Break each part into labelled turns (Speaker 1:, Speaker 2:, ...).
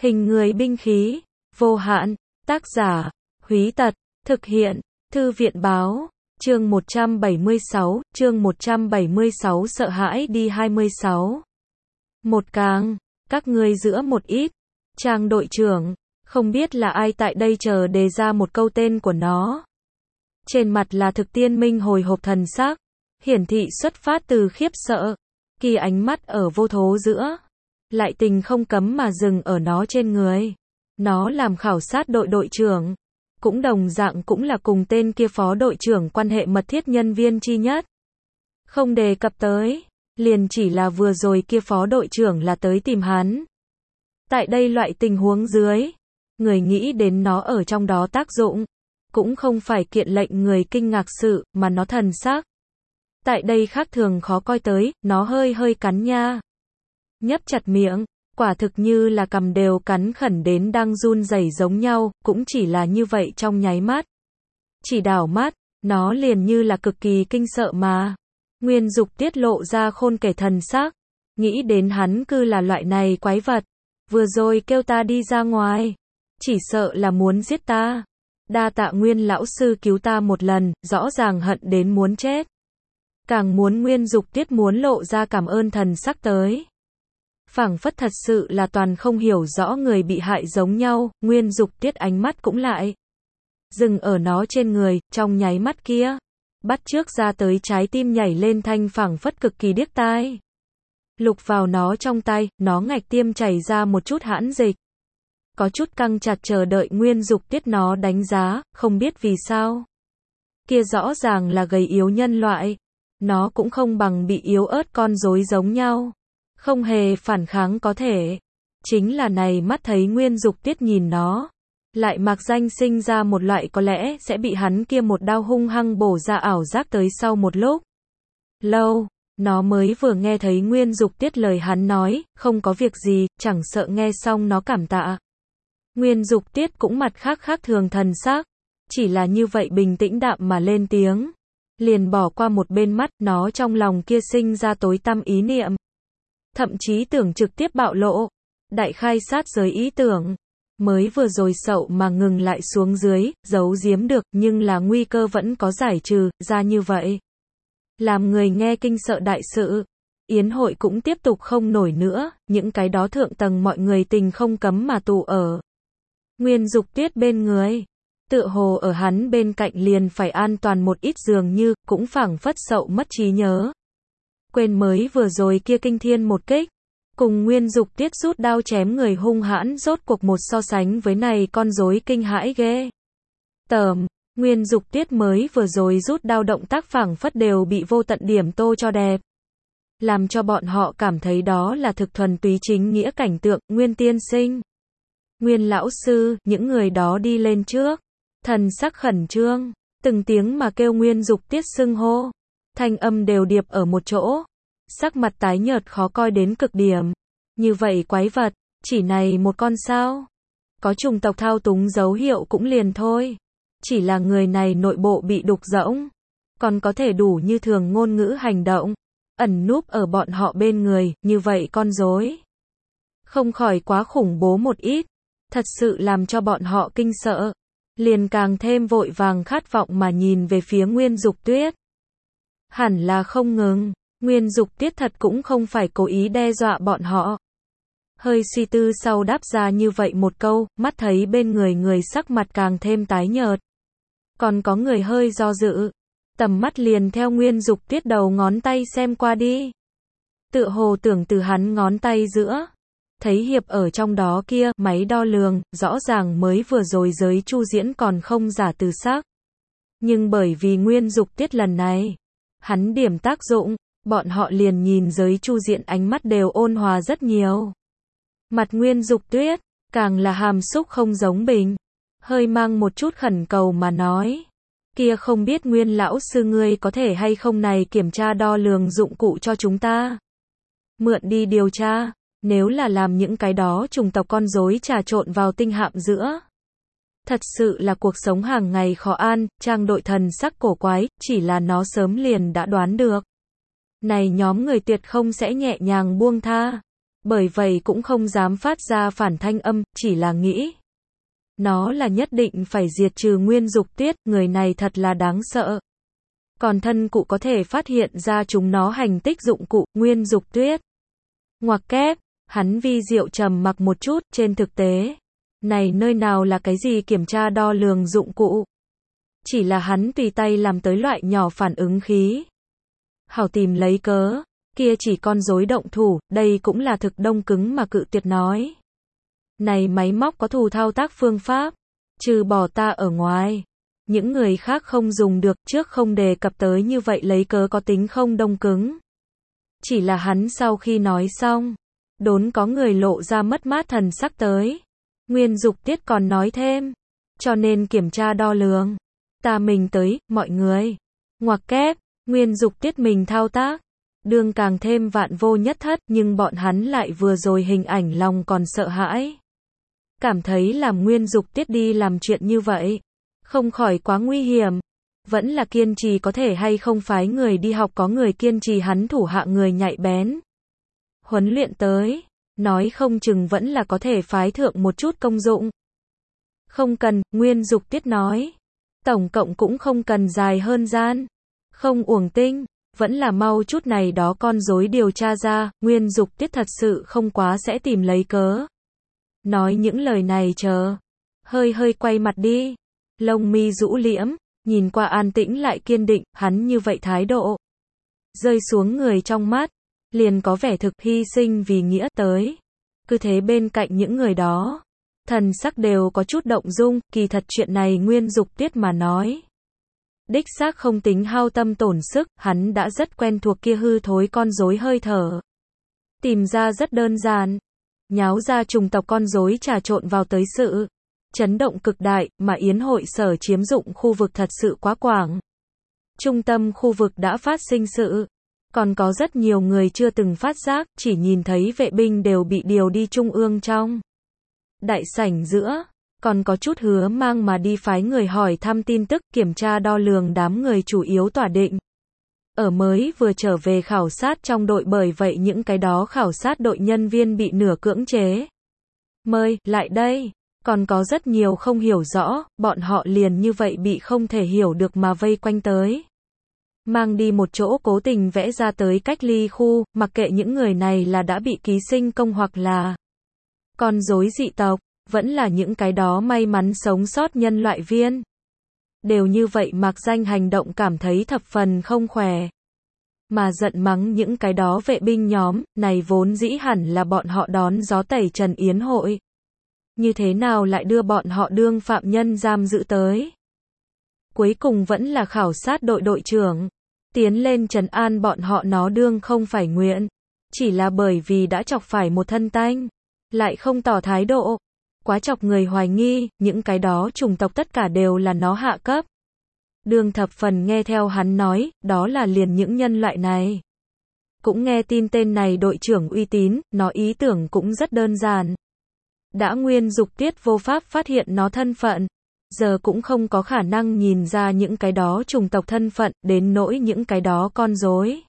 Speaker 1: Hình người binh khí, vô hạn, tác giả, Húy Tật, thực hiện, Thư viện báo, chương 176, chương 176 sợ hãi đi 26. Một càng, các ngươi giữa một ít, Trang đội trưởng, không biết là ai tại đây chờ đề ra một câu tên của nó. Trên mặt là Thực Tiên Minh hồi hộp thần sắc, hiển thị xuất phát từ khiếp sợ, kỳ ánh mắt ở vô thố giữa, lại tình không cấm mà dừng ở nó trên người. Nó làm khảo sát đội đội trưởng, cũng đồng dạng cũng là cùng tên kia phó đội trưởng quan hệ mật thiết nhân viên chi nhất. Không đề cập tới, liền chỉ là vừa rồi kia phó đội trưởng là tới tìm hắn. Tại đây loại tình huống dưới, người nghĩ đến nó ở trong đó tác dụng, cũng không phải kiện lệnh người kinh ngạc sự, mà nó thần sắc. Tại đây khác thường khó coi tới, nó hơi hơi cắn nha. Nhấp chặt miệng, quả thực như là cầm đều cắn khẩn đến đang run rẩy giống nhau, cũng chỉ là như vậy trong nháy mắt. Chỉ đảo mắt, nó liền như là cực kỳ kinh sợ mà. Nguyên Dục tiết lộ ra khôn kể thần sắc, nghĩ đến hắn cư là loại này quái vật, vừa rồi kêu ta đi ra ngoài, chỉ sợ là muốn giết ta. Đa tạ Nguyên lão sư cứu ta một lần, rõ ràng hận đến muốn chết. Càng muốn Nguyên Dục tiết muốn lộ ra cảm ơn thần sắc tới. Phảng phất thật sự là toàn không hiểu rõ người bị hại giống nhau, Nguyên Dục tiết ánh mắt cũng lại dừng ở nó trên người, trong nháy mắt kia, bắt chước ra tới trái tim nhảy lên thanh phảng phất cực kỳ điếc tai. Lục vào nó trong tay, nó ngạch tiêm chảy ra một chút hãn dịch. Có chút căng chặt chờ đợi Nguyên Dục tiết nó đánh giá, không biết vì sao. Kia rõ ràng là gầy yếu nhân loại, nó cũng không bằng bị yếu ớt con rối giống nhau. Không hề phản kháng có thể. Chính là này mắt thấy Nguyên Dục tiết nhìn nó, lại mặc danh sinh ra một loại có lẽ sẽ bị hắn kia một đao hung hăng bổ ra ảo giác tới sau một lúc lâu, nó mới vừa nghe thấy Nguyên Dục tiết lời hắn nói, không có việc gì, chẳng sợ nghe xong nó cảm tạ. Nguyên Dục tiết cũng mặt khác thường thần sắc, chỉ là như vậy bình tĩnh đạm mà lên tiếng, liền bỏ qua một bên mắt, nó trong lòng kia sinh ra tối tăm ý niệm. Thậm chí tưởng trực tiếp bạo lộ, đại khai sát giới ý tưởng, mới vừa rồi sậu mà ngừng lại xuống dưới, giấu giếm được, nhưng là nguy cơ vẫn có giải trừ, ra như vậy. Làm người nghe kinh sợ đại sự, yến hội cũng tiếp tục không nổi nữa, những cái đó thượng tầng mọi người tình không cấm mà tụ ở. Nguyên Dục tiết bên người, tựa hồ ở hắn bên cạnh liền phải an toàn một ít dường như, cũng phảng phất sậu mất trí nhớ. Quên mới vừa rồi kia kinh thiên một kích, cùng Nguyên Dục tiết rút đao chém người hung hãn rốt cuộc một so sánh với này con rối kinh hãi ghê. Nguyên Dục tiết mới vừa rồi rút đao động tác phảng phất đều bị vô tận điểm tô cho đẹp. Làm cho bọn họ cảm thấy đó là thực thuần túy chính nghĩa cảnh tượng, Nguyên tiên sinh, Nguyên lão sư, những người đó đi lên trước. Thần sắc khẩn trương, từng tiếng mà kêu Nguyên Dục tiết xưng hô. Thanh âm đều điệp ở một chỗ, sắc mặt tái nhợt khó coi đến cực điểm. Như vậy quái vật, chỉ này một con sao? Có chủng tộc thao túng dấu hiệu cũng liền thôi. Chỉ là người này nội bộ bị đục rỗng, còn có thể đủ như thường ngôn ngữ hành động, ẩn núp ở bọn họ bên người, như vậy con rối. Không khỏi quá khủng bố một ít, thật sự làm cho bọn họ kinh sợ. Liền càng thêm vội vàng khát vọng mà nhìn về phía Nguyên Dục tiết. Hẳn là không ngừng, Nguyên Dục tiết thật cũng không phải cố ý đe dọa bọn họ. Hơi suy tư sau đáp ra như vậy một câu, mắt thấy bên người sắc mặt càng thêm tái nhợt. Còn có người hơi do dự, tầm mắt liền theo Nguyên Dục tiết đầu ngón tay xem qua đi. Tựa hồ tưởng từ hắn ngón tay giữa, thấy hiệp ở trong đó kia, máy đo lường, rõ ràng mới vừa rồi giới Chu Diễn còn không giả từ xác. Nhưng bởi vì Nguyên Dục tiết lần này, hắn điểm tác dụng, bọn họ liền nhìn giới Chu Diễn ánh mắt đều ôn hòa rất nhiều. Mặt Nguyên Dục tuyết, càng là hàm xúc không giống bình, hơi mang một chút khẩn cầu mà nói. Kia không biết Nguyên lão sư ngươi có thể hay không này kiểm tra đo lường dụng cụ cho chúng ta. Mượn đi điều tra, nếu là làm những cái đó chủng tộc con rối trà trộn vào tinh hạm giữa. Thật sự là cuộc sống hàng ngày khó an, Trang đội thần sắc cổ quái, chỉ là nó sớm liền đã đoán được. Này nhóm người tuyệt không sẽ nhẹ nhàng buông tha. Bởi vậy cũng không dám phát ra phản thanh âm, chỉ là nghĩ. Nó là nhất định phải diệt trừ Nguyên Dục Tiết, người này thật là đáng sợ. Còn thân cụ có thể phát hiện ra chúng nó hành tích dụng cụ, Nguyên Dục Tuyết. Ngoặc kép, hắn vi diệu trầm mặc một chút, trên thực tế. Này nơi nào là cái gì kiểm tra đo lường dụng cụ. Chỉ là hắn tùy tay làm tới loại nhỏ phản ứng khí. Hảo tìm lấy cớ, kia chỉ con rối động thủ, đây cũng là thực đông cứng mà cự tuyệt nói. Này máy móc có thù thao tác phương pháp, trừ bỏ ta ở ngoài. Những người khác không dùng được, trước không đề cập tới như vậy lấy cớ có tính không đông cứng. Chỉ là hắn sau khi nói xong, đốn có người lộ ra mất mát thần sắc tới. Nguyên Dục Tiết còn nói thêm, cho nên kiểm tra đo lường. Ta mình tới, mọi người. Ngoặc kép, Nguyên Dục Tiết mình thao tác. Đương càng thêm vạn vô nhất thất, nhưng bọn hắn lại vừa rồi hình ảnh lòng còn sợ hãi. Cảm thấy làm Nguyên Dục Tiết đi làm chuyện như vậy. Không khỏi quá nguy hiểm. Vẫn là kiên trì có thể hay không phái người đi học có người kiên trì hắn thủ hạ người nhạy bén. Huấn luyện tới. Nói không chừng vẫn là có thể phái thượng một chút công dụng. Không cần, Nguyên Dục Tiết nói. Tổng cộng cũng không cần dài hơn gian. Không uổng tinh, vẫn là mau chút này đó con rối điều tra ra, Nguyên Dục Tiết thật sự không quá sẽ tìm lấy cớ. Nói những lời này chờ. Hơi hơi quay mặt đi. Lông mi rũ liễm, nhìn qua an tĩnh lại kiên định, hắn như vậy thái độ. Rơi xuống người trong mắt. Liền có vẻ thực hy sinh vì nghĩa tới. Cứ thế bên cạnh những người đó. Thần sắc đều có chút động dung, kỳ thật chuyện này Nguyên Dục Tiết mà nói. Đích xác không tính hao tâm tổn sức, hắn đã rất quen thuộc kia hư thối con rối hơi thở. Tìm ra rất đơn giản. Nháo ra trùng tộc con rối trà trộn vào tới sự. Chấn động cực đại, mà yến hội sở chiếm dụng khu vực thật sự quá quảng. Trung tâm khu vực đã phát sinh sự. Còn có rất nhiều người chưa từng phát giác, chỉ nhìn thấy vệ binh đều bị điều đi trung ương trong. Đại sảnh giữa, còn có chút hứa mang mà đi phái người hỏi thăm tin tức kiểm tra đo lường đám người chủ yếu tỏa định. Ở mới vừa trở về khảo sát trong đội bởi vậy những cái đó khảo sát đội nhân viên bị nửa cưỡng chế. Mời, lại đây. Còn có rất nhiều không hiểu rõ, bọn họ liền như vậy bị không thể hiểu được mà vây quanh tới. Mang đi một chỗ cố tình vẽ ra tới cách ly khu, mặc kệ những người này là đã bị ký sinh công hoặc là con rối dị tộc, vẫn là những cái đó may mắn sống sót nhân loại viên. Đều như vậy mặc danh hành động cảm thấy thập phần không khỏe. Mà giận mắng những cái đó vệ binh nhóm, này vốn dĩ hẳn là bọn họ đón gió tẩy trần yến hội. Như thế nào lại đưa bọn họ đương phạm nhân giam giữ tới. Cuối cùng vẫn là khảo sát đội đội trưởng. Tiến lên trấn an bọn họ nó đương không phải nguyện. Chỉ là bởi vì đã chọc phải một thân tanh. Lại không tỏ thái độ. Quá chọc người hoài nghi, những cái đó chủng tộc tất cả đều là nó hạ cấp. Đường thập phần nghe theo hắn nói, đó là liền những nhân loại này. Cũng nghe tin tên này đội trưởng uy tín, nó ý tưởng cũng rất đơn giản. Đã Nguyên Dục Tiết vô pháp phát hiện nó thân phận. Giờ cũng không có khả năng nhìn ra những cái đó chủng tộc thân phận, đến nỗi những cái đó con rối.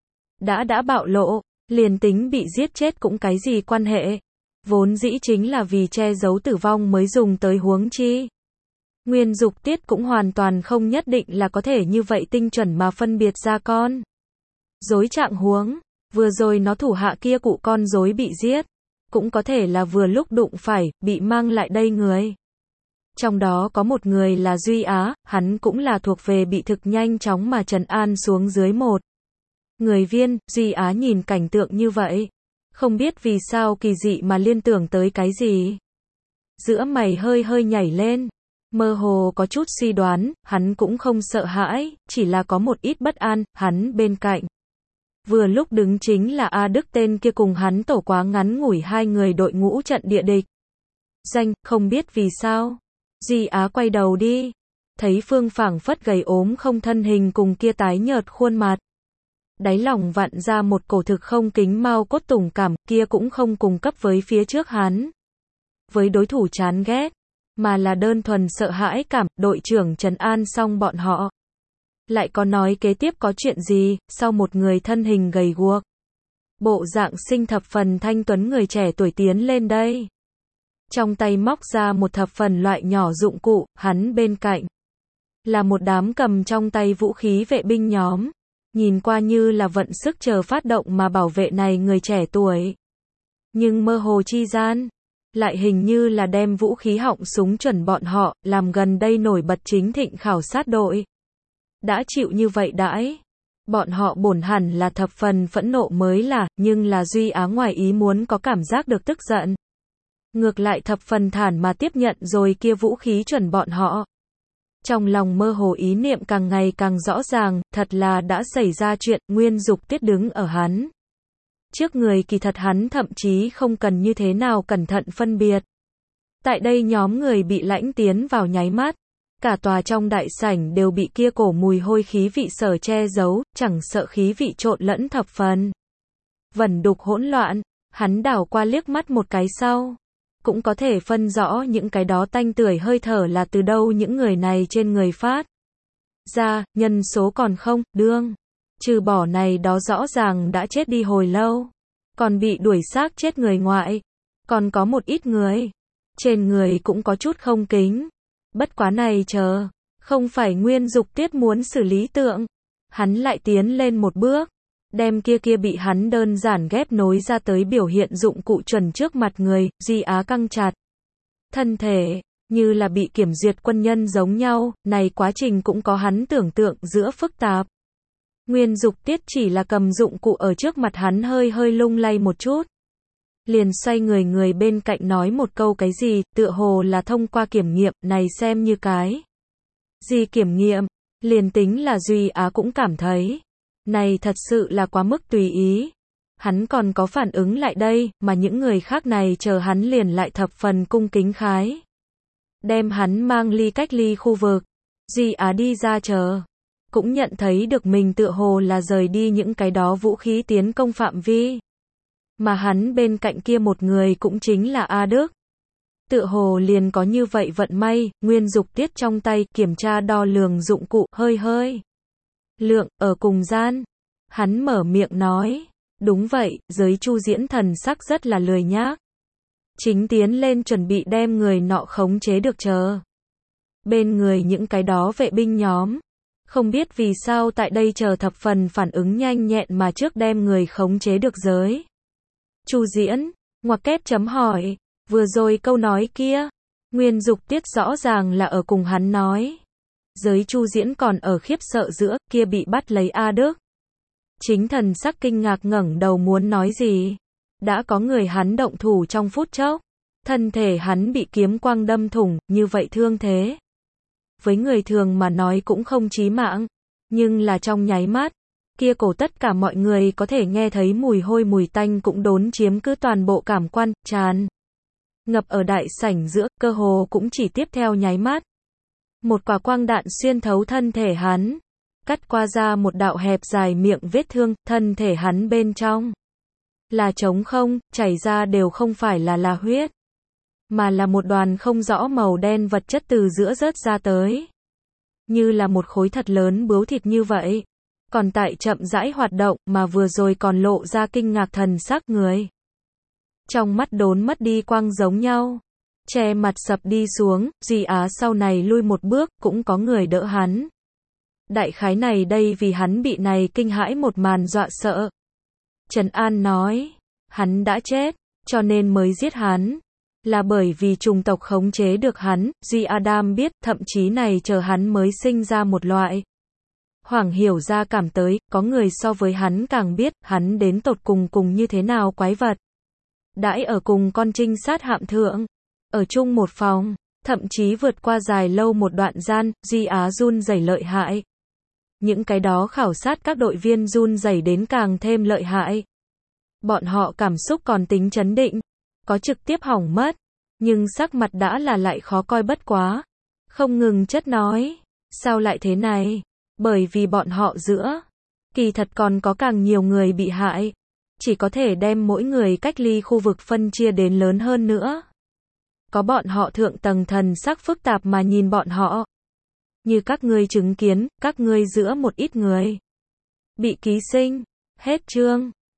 Speaker 1: Đã bạo lộ, liền tính bị giết chết cũng cái gì quan hệ. Vốn dĩ chính là vì che giấu tử vong mới dùng tới huống chi. Nguyên Dục Tiết cũng hoàn toàn không nhất định là có thể như vậy tinh chuẩn mà phân biệt ra con rối trạng huống. Vừa rồi nó thủ hạ kia cụ con rối bị giết. Cũng có thể là vừa lúc đụng phải, bị mang lại đây người. Trong đó có một người là Duy Á, hắn cũng là thuộc về bị thực nhanh chóng mà trấn an xuống dưới một. Người viên, Duy Á nhìn cảnh tượng như vậy. Không biết vì sao kỳ dị mà liên tưởng tới cái gì. Giữa mày hơi hơi nhảy lên. Mơ hồ có chút suy đoán, hắn cũng không sợ hãi, chỉ là có một ít bất an, hắn bên cạnh. Vừa lúc đứng chính là A Đức tên kia cùng hắn tổ quá ngắn ngủi hai người đội ngũ trận địa địch. Danh, không biết vì sao. Duy Á quay đầu đi. Thấy Phương phảng phất gầy ốm không thân hình cùng kia tái nhợt khuôn mặt. Đáy lòng vặn ra một cổ thực không kính mau cốt tủng cảm, kia cũng không cùng cấp với phía trước hắn. Với đối thủ chán ghét, mà là đơn thuần sợ hãi cảm, đội trưởng trấn an xong bọn họ. Lại có nói kế tiếp có chuyện gì, sau một người thân hình gầy guộc. bộ dạng xinh thập phần thanh tuấn người trẻ tuổi tiến lên đây. Trong tay móc ra một thập phần loại nhỏ dụng cụ, hắn bên cạnh là một đám cầm trong tay vũ khí vệ binh nhóm, nhìn qua như là vận sức chờ phát động mà bảo vệ này người trẻ tuổi. Nhưng mơ hồ chi gian, lại hình như là đem vũ khí họng súng chuẩn bọn họ, làm gần đây nổi bật chính thịnh khảo sát đội. Đã chịu như vậy đãi, bọn họ bổn hẳn là thập phần phẫn nộ mới là, nhưng là Duy Á ngoài ý muốn có cảm giác được tức giận. Ngược lại thập phần thản mà tiếp nhận rồi kia vũ khí chuẩn bọn họ. Trong lòng mơ hồ ý niệm càng ngày càng rõ ràng, thật là đã xảy ra chuyện, Nguyên Dục Tiết đứng ở hắn trước người, kỳ thật hắn thậm chí không cần như thế nào cẩn thận phân biệt. Tại đây nhóm người bị lãnh tiến vào nháy mắt, cả tòa trong đại sảnh đều bị kia cổ mùi hôi khí vị sở che giấu, chẳng sợ khí vị trộn lẫn thập phần vẩn đục hỗn loạn. Hắn đảo qua liếc mắt một cái sau, cũng có thể phân rõ những cái đó tanh tưởi hơi thở là từ đâu những người này trên người phát ra, nhân số còn không, đương. Trừ bỏ này đó rõ ràng đã chết đi hồi lâu, còn bị đuổi xác chết người ngoại, còn có một ít người, trên người cũng có chút không kính. Bất quá này chờ, không phải Nguyên Dục Tiết muốn xử lý tượng, hắn lại tiến lên một bước, đem kia bị hắn đơn giản ghép nối ra tới biểu hiện dụng cụ chuẩn trước mặt người, Duy Á căng chặt thân thể, như là bị kiểm duyệt quân nhân giống nhau, này quá trình cũng có hắn tưởng tượng giữa phức tạp. Nguyên Dục Tiết chỉ là cầm dụng cụ ở trước mặt hắn hơi hơi lung lay một chút, liền xoay người bên cạnh nói một câu cái gì, tựa hồ là thông qua kiểm nghiệm, này xem như cái gì kiểm nghiệm, liền tính là Duy Á cũng cảm thấy, này thật sự là quá mức tùy ý. Hắn còn có phản ứng lại đây, mà những người khác này chờ hắn liền lại thập phần cung kính khái. Đem hắn mang ly cách ly khu vực, Duy Á đi ra chờ. Cũng nhận thấy được mình tựa hồ là rời đi những cái đó vũ khí tiến công phạm vi. Mà hắn bên cạnh kia một người cũng chính là A Đức. Tựa hồ liền có như vậy vận may, Nguyên Dục Tiết trong tay kiểm tra đo lường dụng cụ, hơi lượng, ở cùng gian. Hắn mở miệng nói, đúng vậy, giới Chu Diễn thần sắc rất là lười nhác. Chính tiến lên chuẩn bị đem người nọ khống chế được chờ. Bên người những cái đó vệ binh nhóm, không biết vì sao tại đây chờ thập phần phản ứng nhanh nhẹn mà trước đem người khống chế được giới. Chu Diễn, ngoặc kép chấm hỏi, vừa rồi câu nói kia, Nguyên Dục Tiết rõ ràng là ở cùng hắn nói. Giới Chu Diễn còn ở khiếp sợ giữa, kia bị bắt lấy A Đức. Chính thần sắc kinh ngạc ngẩng đầu muốn nói gì. Đã có người hắn động thủ trong phút chốc. Thân thể hắn bị kiếm quang đâm thủng, như vậy thương thế. Với người thường mà nói cũng không chí mạng. Nhưng là trong nháy mắt, kia cổ tất cả mọi người có thể nghe thấy mùi hôi mùi tanh cũng đốn chiếm cứ toàn bộ cảm quan, tràn ngập ở đại sảnh giữa, cơ hồ cũng chỉ tiếp theo nháy mắt. Một quả quang đạn xuyên thấu thân thể hắn, cắt qua ra một đạo hẹp dài miệng vết thương, thân thể hắn bên trong là trống không, chảy ra đều không phải là huyết, mà là một đoàn không rõ màu đen vật chất từ giữa rớt ra tới. Như là một khối thật lớn bướu thịt như vậy. Còn tại chậm rãi hoạt động mà vừa rồi còn lộ ra kinh ngạc thần sắc người. Trong mắt đốn mất đi quang giống nhau. Che mặt sập đi xuống, Duy Á sau này lui một bước, cũng có người đỡ hắn. Đại khái này đây vì hắn bị này kinh hãi một màn dọa sợ. Trần An nói, hắn đã chết, cho nên mới giết hắn. Là bởi vì chủng tộc khống chế được hắn, Duy Adam biết, thậm chí này chờ hắn mới sinh ra một loại. Hoảng hiểu ra cảm tới, có người so với hắn càng biết, hắn đến tột cùng như thế nào quái vật. Đãi ở cùng con trinh sát hạm thượng, ở chung một phòng, thậm chí vượt qua dài lâu một đoạn gian, Duy Á run rẩy lợi hại. Những cái đó khảo sát các đội viên run rẩy đến càng thêm lợi hại. Bọn họ cảm xúc còn tính trấn định, có trực tiếp hỏng mất, nhưng sắc mặt đã là lại khó coi bất quá. Không ngừng chất nói, sao lại thế này? Bởi vì bọn họ giữa, kỳ thật còn có càng nhiều người bị hại. Chỉ có thể đem mỗi người cách ly khu vực phân chia đến lớn hơn nữa. Có bọn họ thượng tầng thần sắc phức tạp mà nhìn bọn họ. Như các ngươi chứng kiến, các ngươi giữa một ít người bị ký sinh. Hết chương.